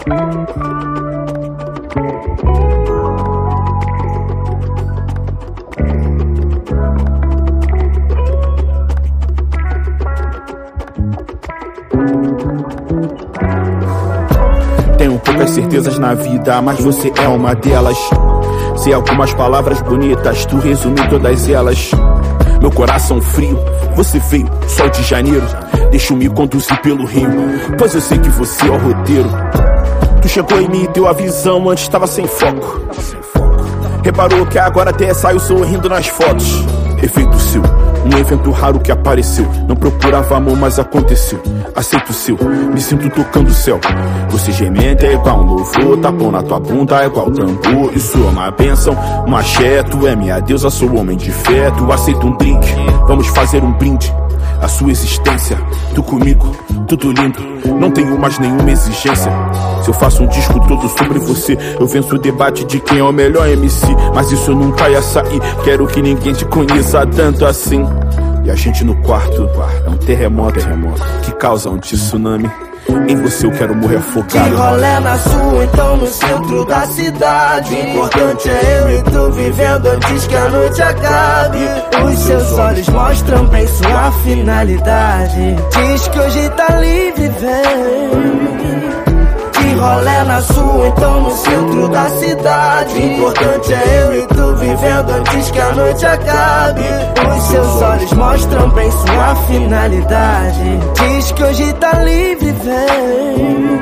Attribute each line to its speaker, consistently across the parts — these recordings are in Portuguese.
Speaker 1: Tenho poucas certezas na vida, mas você é uma delas. Sei algumas palavras bonitas, tu resume todas elas. Meu coração frio, você veio, sol de janeiro. Deixa eu me conduzir pelo rio, pois eu sei que você é o roteiro. Tu chegou em mim e deu a visão, antes tava sem foco. Reparou que agora até saio sorrindo nas fotos. Efeito seu, um evento raro que apareceu. Não procurava amor, mas aconteceu. Aceito o seu, me sinto tocando o céu. Você gemendo é igual um louvor, tapão na tua bunda é igual tambor. Isso é uma bênção, um axé. Tu é minha deusa, sou homem de fé. Tu aceita um drink, vamos fazer um brinde. A sua existência, tu comigo, tudo lindo. Não tenho mais nenhuma exigência. Se eu faço um disco todo sobre você, eu venço o debate de quem é o melhor MC. Mas isso nunca ia sair, quero que ninguém te conheça tanto assim. E a gente no quarto é um terremoto que causa um tsunami. Em você eu quero morrer afogado.
Speaker 2: De rolê na sua, então no centro da cidade. O importante é eu e tu vivendo antes que a noite acabe. Os seus olhos mostram bem sua finalidade. Diz que hoje tá livre, vem. De rolê na sua, então no centro da cidade. O importante é eu e tu vivendo antes que a noite acabe. Os seus olhos mostram bem sua finalidade. Diz que hoje tá livre, vem.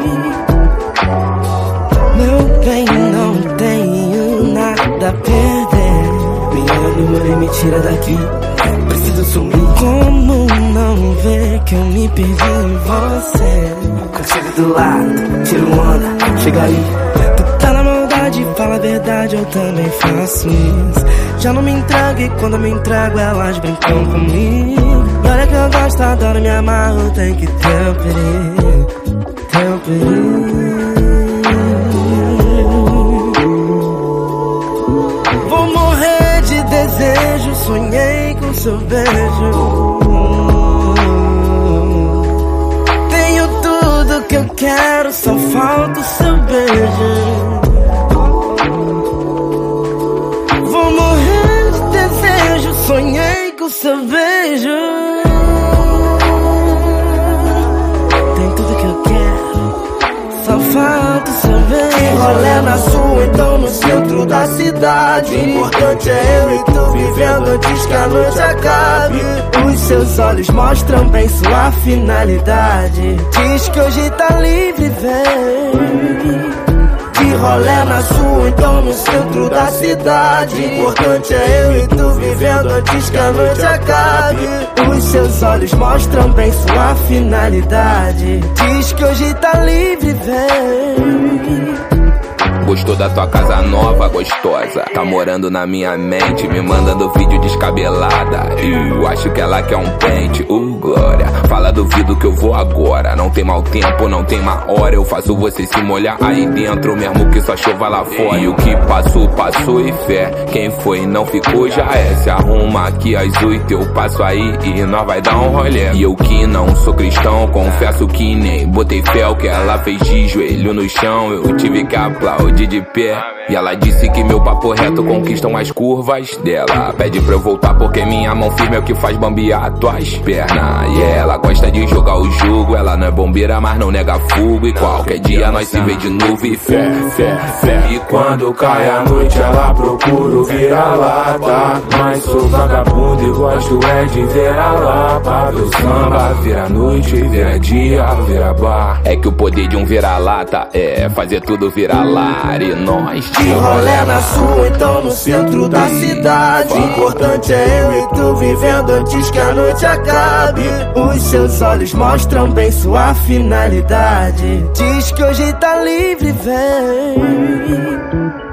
Speaker 2: Meu bem, não tenho nada a perder. Me ame, me tira daqui, preciso sumir. Como não ver que eu me perdi em você? Contigo do lado, tiro onda, chega aí. Tu tá na maldade, fala a verdade, eu também faço isso. Já não me entrego e quando eu me entrego elas brincam comigo. E olha que eu gosto, adoro, me amarro, tem que ter um perigo, ter um perigo. Vou morrer de desejo, sonhei com seu beijo. Tenho tudo que eu quero, só falta o seu beijo. Vou morrer de desejo, sonhei com seu beijo. Tem tudo que eu quero, só falta o seu beijo. De rolê na sua, então no centro da cidade. O importante é eu e tu vivendo antes que a noite acabe. Os seus olhos mostram bem sua finalidade. Diz que hoje tá livre, vem. De rolê na sua, então no centro da cidade. O importante é eu e tu vivendo antes que a noite acabe. Os seus olhos mostram bem sua finalidade. Diz que hoje tá livre, vem.
Speaker 3: Gostou da tua casa nova, gostosa? Tá morando na minha mente, me mandando vídeo descabelada. Eu acho que ela quer um pente, glória. Fala duvido que eu vou agora. Não tem mau tempo, não tem má hora. Eu faço você se molhar aí dentro, mesmo que só chova lá fora. E o que passou, passou e fé. Quem foi não ficou, já é. Se arruma aqui às 8, eu passo aí e nós vai dar um rolê. E eu que não sou cristão, confesso que nem botei fé. O que ela fez de joelho no chão, eu tive que aplaudir de pé. E ela disse que meu papo reto conquistam as curvas dela. Pede pra eu voltar porque minha mão firme é o que faz bambear tuas pernas. E ela gosta de jogar o jogo. Ela não é bombeira, mas não nega fogo. E qualquer dia nós se vê de novo e fé, fé, fé.
Speaker 4: E quando cai a noite ela procura o vira-lata. Mas sou vagabundo e gosto é de ver a lapa. Do samba vira noite, vira dia, vira bar.
Speaker 3: É que o poder de um vira-lata é fazer tudo virar lar. E nós
Speaker 2: de rolê na sua, então no centro da cidade. O importante é eu e tu vivendo antes que a noite acabe. Os seus olhos mostram bem sua finalidade. Diz que hoje tá livre, vem.